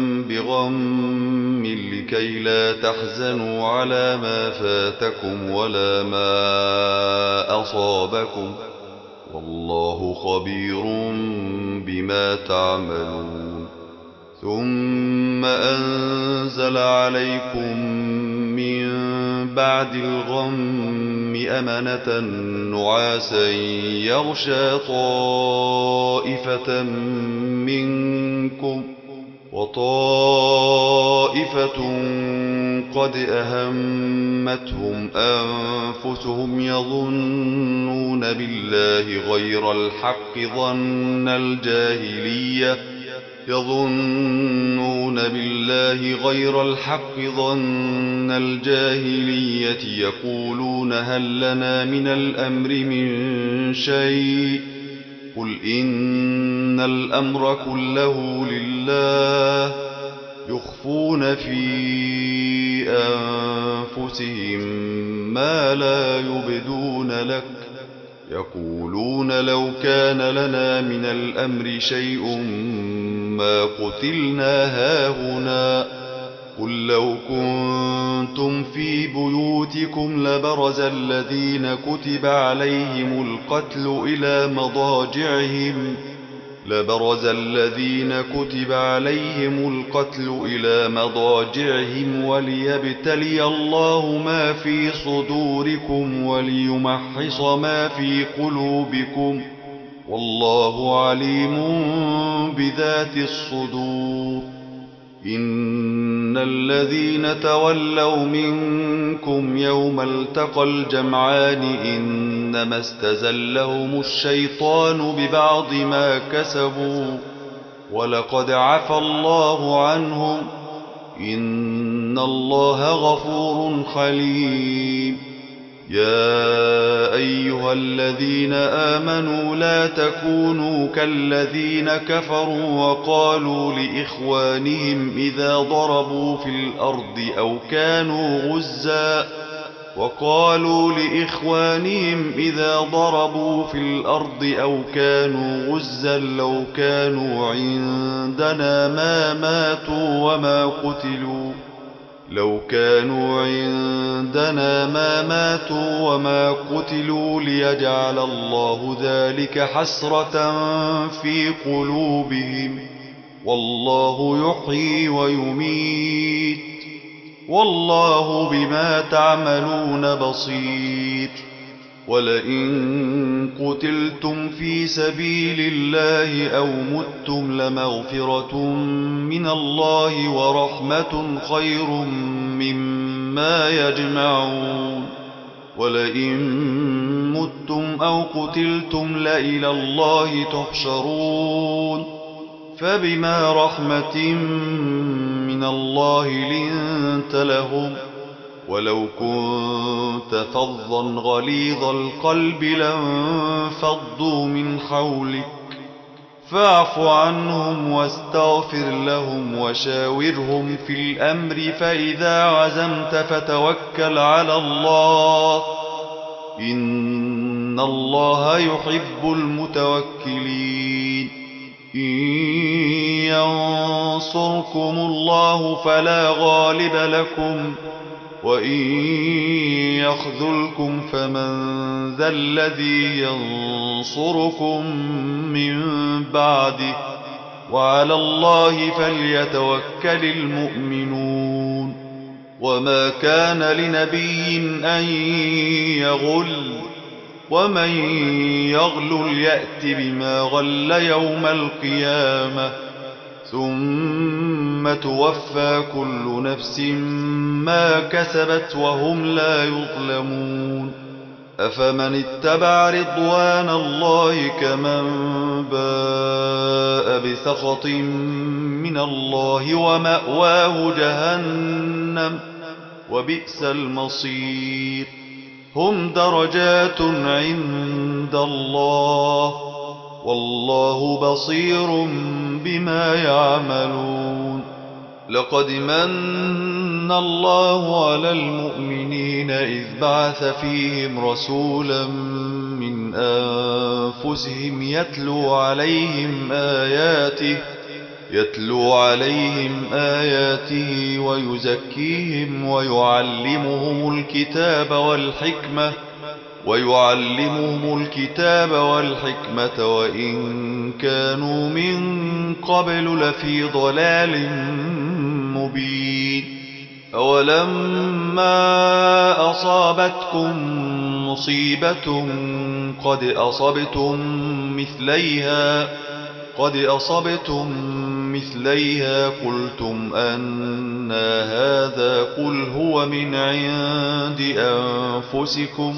بغم لكي لا تحزنوا على ما فاتكم ولا ما أصابكم والله خبير بما تعملون ثم أنزل عليكم من بعد الغم أمنة نعاسا يغشى طائفة منكم وطائفة قد أهمتهم أنفسهم يظنون بالله غير الحق ظن الجاهلية يظنون بالله غير الحق ظن الجاهلية يقولون هل لنا من الأمر من شيء قل إن الأمر كله لله يخفون في أنفسهم ما لا يبدون لك يقولون لو كان لنا من الأمر شيء ما قتلنا هاهنا قل لو كنتم في بيوتكم لبرز الذين كتب عليهم القتل إلى مضاجعهم لبرز الذين كتب عليهم القتل إلى مضاجعهم وليبتلي الله ما في صدوركم وليمحص ما في قلوبكم والله عليم بذات الصدور إن الذين تولوا منكم يوم التقى الجمعان إنما استزلهم الشيطان ببعض ما كسبوا ولقد عفى الله عنهم إن الله غفور حليم يا أيها الذين آمنوا لا تكونوا كالذين كفروا وقالوا لإخوانهم إذا ضربوا في الأرض أو كانوا غزا وقالوا لإخوانهم إذا ضربوا في الأرض أو كانوا غزا لو كانوا عندنا ما ماتوا وما قتلوا لو كانوا عندنا ما ماتوا وما قتلوا ليجعل الله ذلك حسرة في قلوبهم والله يحيي ويميت والله بما تعملون بصير ولئن قتلتم في سبيل الله أو متم لمغفرة من الله ورحمة خير مما يجمعون ولئن متم أو قتلتم لإلى الله تحشرون فبما رحمة من الله لنت لهم ولو كنت فظا غليظ القلب لانفضوا من حولك فاعف عنهم واستغفر لهم وشاورهم في الأمر فإذا عزمت فتوكل على الله إن الله يحب المتوكلين إن ينصركم الله فلا غالب لكم وإن يخذلكم فمن ذا الذي ينصركم من بعده وعلى الله فليتوكل المؤمنون وما كان لنبي أن يغل ومن يغل يأت بما غل يوم القيامة ثم توفى كل نفس ما كسبت وهم لا يظلمون أفمن اتبع رضوان الله كمن باء بسخط من الله ومأواه جهنم وبئس المصير هم درجات عند الله والله بصير بما يعملون لقد من الله على المؤمنين إذ بعث فيهم رسولا من أنفسهم يتلو عليهم آياته يتلو عليهم آياته ويزكيهم ويعلمهم الكتاب والحكمة ويعلمهم الكتاب والحكمة وإن كانوا من قبل لفي ضلال مبين أولما أصابتكم مصيبة قد أصبتم مثليها قد أصبتم مثليها قلتم أنى هذا قل هو من عند أنفسكم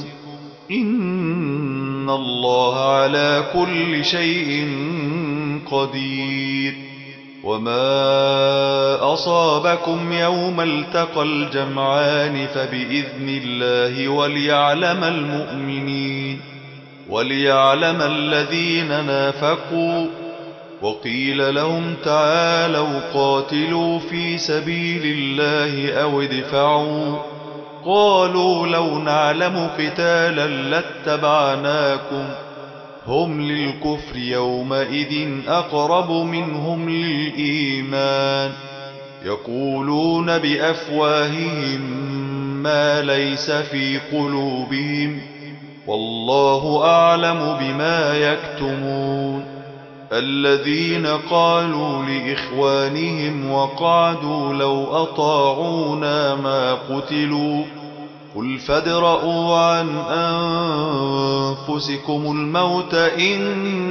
إن الله على كل شيء قدير. وما أصابكم يوم التقى الجمعان فبإذن الله وليعلم المؤمنين وليعلم الذين نافقوا. وقيل لهم تعالوا قاتلوا في سبيل الله أو ادفعوا قالوا لو نعلم قتالا لاتبعناكم هم للكفر يومئذ أقرب منهم للإيمان يقولون بأفواههم ما ليس في قلوبهم والله أعلم بما يكتمون. الذين قالوا لإخوانهم وقعدوا لو أطاعونا ما قتلوا قل فادرءوا عن أنفسكم الموت إن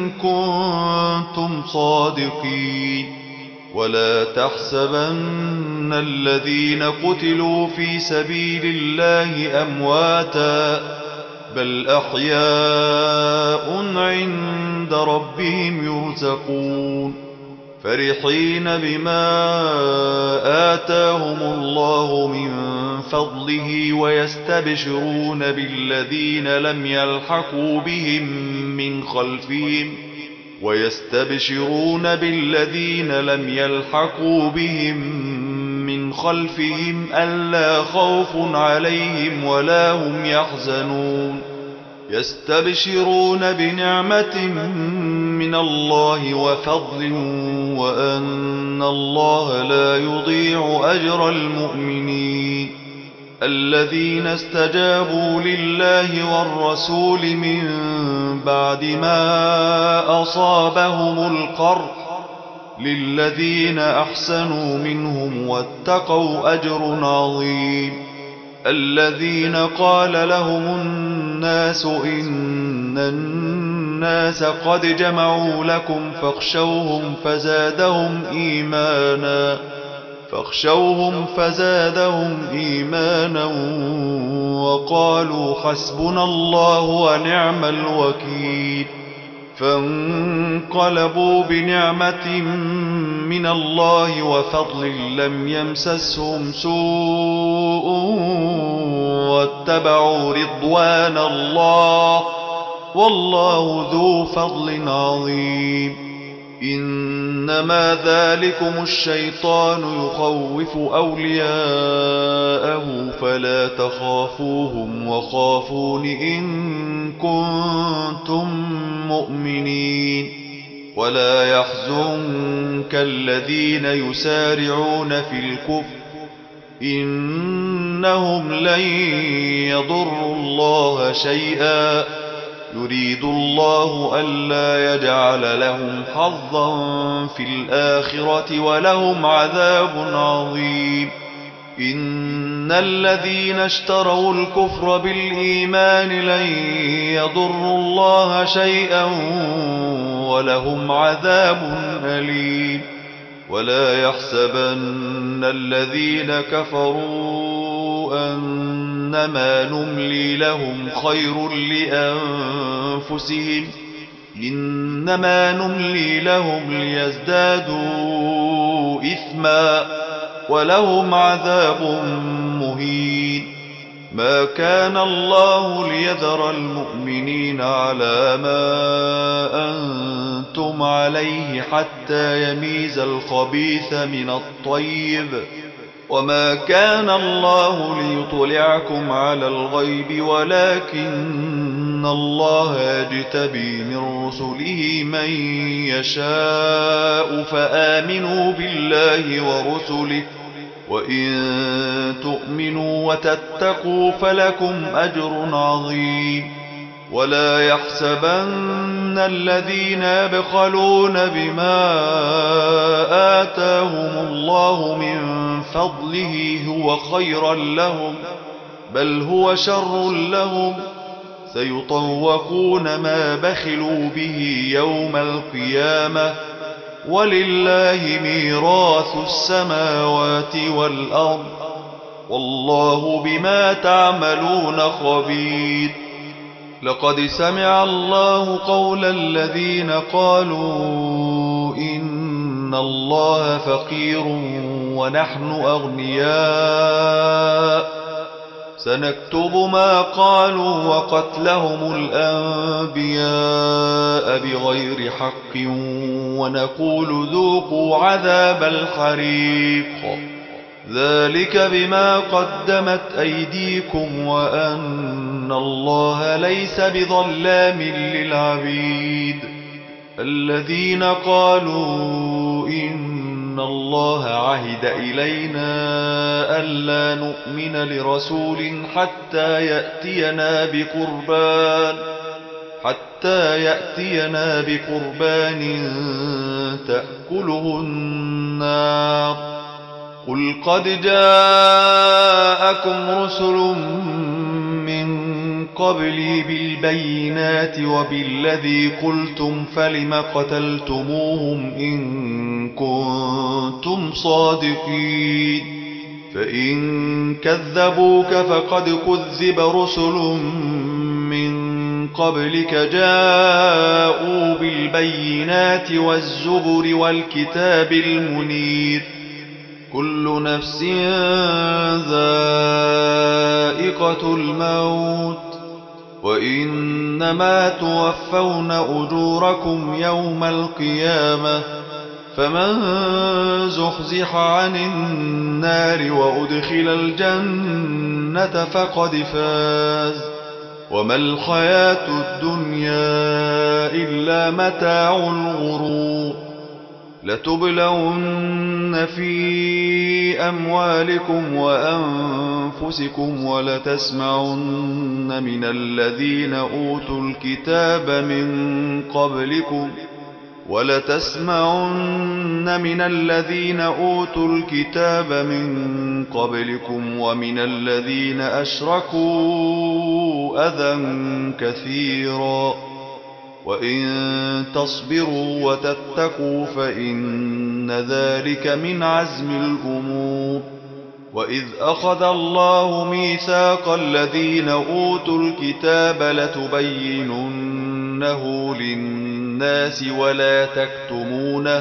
كنتم صادقين ولا تحسبن الذين قتلوا في سبيل الله أمواتا بل أحياء عند ربهم يرزقون فرحين بما آتاهم الله من فضله ويستبشرون بالذين لم يلحقوا بهم من خلفهم ويستبشرون بالذين لم يلحقوا بهم من خلفهم ألا خوف عليهم ولا هم يحزنون يستبشرون بنعمة من الله وفضل وأن الله لا يضيع أجر المؤمنين. الذين استجابوا لله والرسول من بعد ما أصابهم القرح للذين أحسنوا منهم واتقوا أجر عظيم. الذين قال لهم الناس إن الناس قد جمعوا لكم فاخشوهم فزادهم إيمانا فاخشوهم فزادهم إيمانا وقالوا حسبنا الله ونعم الوكيل. فانقلبوا بنعمة من الله وفضل لم يمسسهم سوء واتبعوا رضوان الله والله ذو فضل عظيم. إنما ذلكم الشيطان يخوف أولياءه فلا تخافوهم وخافون إن كنتم مؤمنين. ولا يحزنك الذين يسارعون في الكفر إنهم لن يضروا الله شيئا يريد الله ألا يجعل لهم حظا في الآخرة ولهم عذاب عظيم. إن الذين اشتروا الكفر بالإيمان لن يضروا الله شيئا ولهم عذاب أليم. ولا يحسبن الذين كفروا أنما نملي لهم خير لأنفسهم إنما نملي لهم ليزدادوا إثما ولهم عذاب مهين. ما كان الله ليذر المؤمنين على ما أنتم عليه حتى يميز الخبيث من الطيب وما كان الله ليطلعكم على الغيب ولكن الله يجتبي من رسله من يشاء فآمنوا بالله ورسله وإن تؤمنوا وتتقوا فلكم أجر عظيم. ولا يحسبن الذين يبخلون بما آتاهم الله من فضله هو خيرا لهم، بل هو شر لهم، سيطوقون ما بخلوا به يوم القيامة، ولله ميراث السماوات والأرض، والله بما تعملون خبير. لقد سمع الله قول الذين قالوا إن الله فقير ونحن أغنياء، سنكتب ما قالوا وقتلهم الأنبياء بغير حق، ونقول ذوقوا عذاب الحريق، ذلك بما قدمت أيديكم وأن الله ليس بظلام للعبيد. الذين قالوا إن الله عهد إلينا ألا نؤمن لرسول حتى يأتينا بقربان حتى يأتينا بقربان تأكله النار، قل قد جاءكم رسل من قبلي بالبينات وبالذي قلتم فلم قتلتموهم إن كنتم صادقين، فإن كذبوك فقد كذب رسل من قبلك جاءوا بالبينات والزبر والكتاب المنير، كل نفس ذائقة الموت، وإنما توفون أجوركم يوم القيامة، فمن زحزح عن النار وأدخل الجنة فقد فاز، وما الحياة الدنيا إلا متاع الغرور. لتبلون في أموالكم وأنفسكم ولتسمعن من الذين أوتوا الكتاب من قبلكم ولتسمعن من الذين أوتوا الكتاب من قبلكم ومن الذين أشركوا أذى كثيرا، وإن تصبروا وتتقوا فإن ذلك من عزم الأمور. وإذ أخذ الله ميثاق الذين أوتوا الكتاب لتبيننه للناس ولا تكتمونه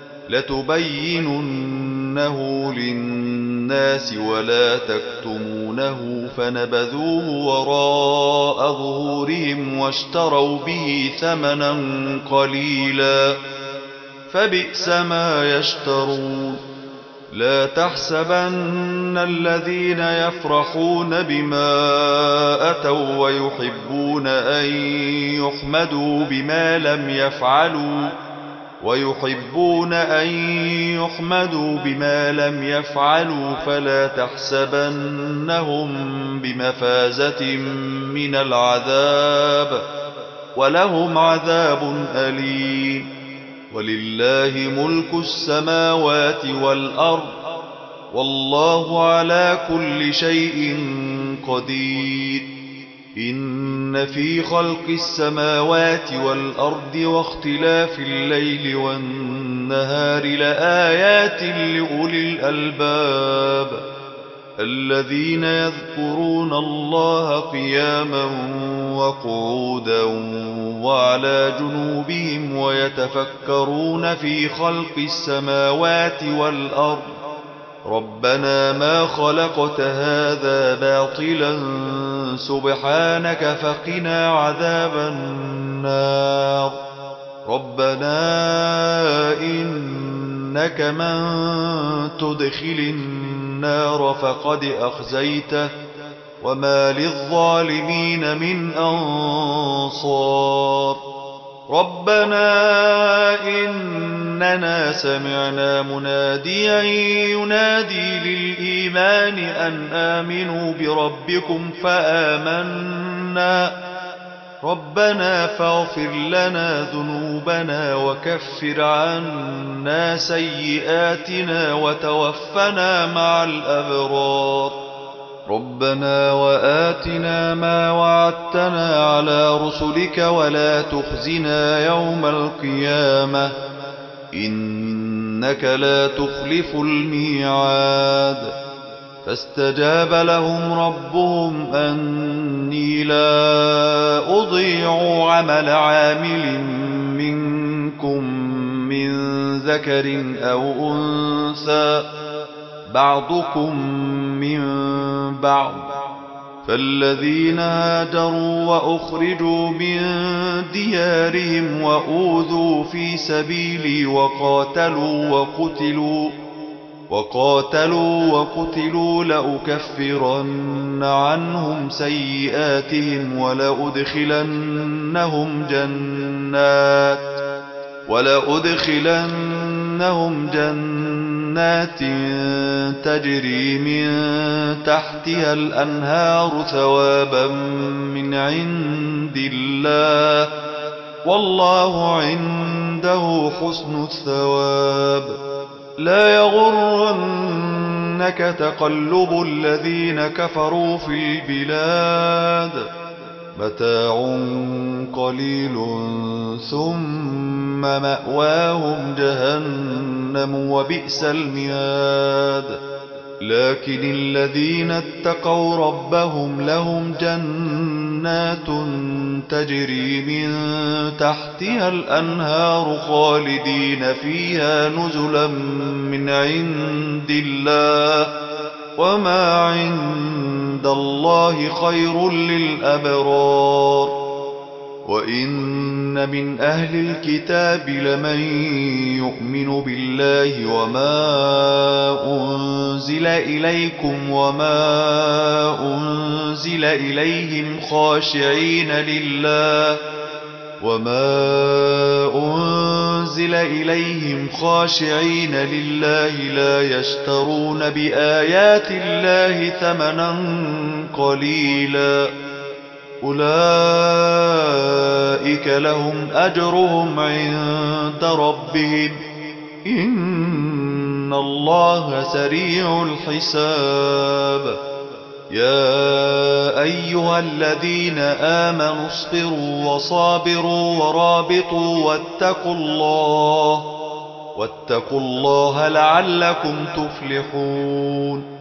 لتبيننه للناس ولا تكتمونه فنبذوه وراء ظهورهم واشتروا به ثمنا قليلا، فبئس ما يشترون. لا تحسبن الذين يفرحون بما أتوا ويحبون أن يحمدوا بما لم يفعلوا ويحبون أن يحمدوا بما لم يفعلوا فلا تحسبنهم بمفازة من العذاب، ولهم عذاب أليم. ولله ملك السماوات والأرض، والله على كل شيء قدير. إن في خلق السماوات والأرض واختلاف الليل والنهار لآيات لأولي الألباب، الذين يذكرون الله قياما وقعودا وعلى جنوبهم ويتفكرون في خلق السماوات والأرض ربنا ما خلقت هذا باطلا سبحانك فقنا عذاب النار. ربنا إنك من تدخل النار فقد أخزيته وما للظالمين من أنصار. ربنا إننا سمعنا مناديا ينادي للإيمان أن آمنوا بربكم فآمنا ربنا فاغفر لنا ذنوبنا وكفر عنا سيئاتنا وتوفنا مع الأبرار ربنا وآتنا ما وعدتنا على رسلك ولا تخزنا يوم القيامة إنك لا تخلف الميعاد فاستجاب لهم ربهم أني لا أضيع عمل عامل منكم من ذكر أو أنثى بعضكم من بعض فالذين هاجروا وأخرجوا من ديارهم وأوذوا في سبيلي وقاتلوا وقتلوا وقاتلوا وقتلوا لأكفرن عنهم سيئاتهم ولأدخلنهم جنات ولأدخلنهم جنات تجري من تحتها الأنهار ثوابا من عند الله والله عنده حسن الثواب لا يغرنك تقلب الذين كفروا في البلاد متاع قليل ثم مأواهم جهنم وبئس المهاد لكن الذين اتقوا ربهم لهم جنات تجري من تحتها الأنهار خالدين فيها نزلا من عند الله وما عند الله خير للأبرار وإن من أهل الكتاب لمن يؤمن بالله وما أنزل إليكم وما أنزل إليهم خاشعين لله وما أنزل إليهم خاشعين لله لا يشترون بآيات الله ثمنا قليلا أولئك لهم أجرهم عند ربهم إن الله سريع الحساب يا أيها الذين آمنوا اصبروا وصابروا ورابطوا واتقوا الله واتقوا الله لعلكم تفلحون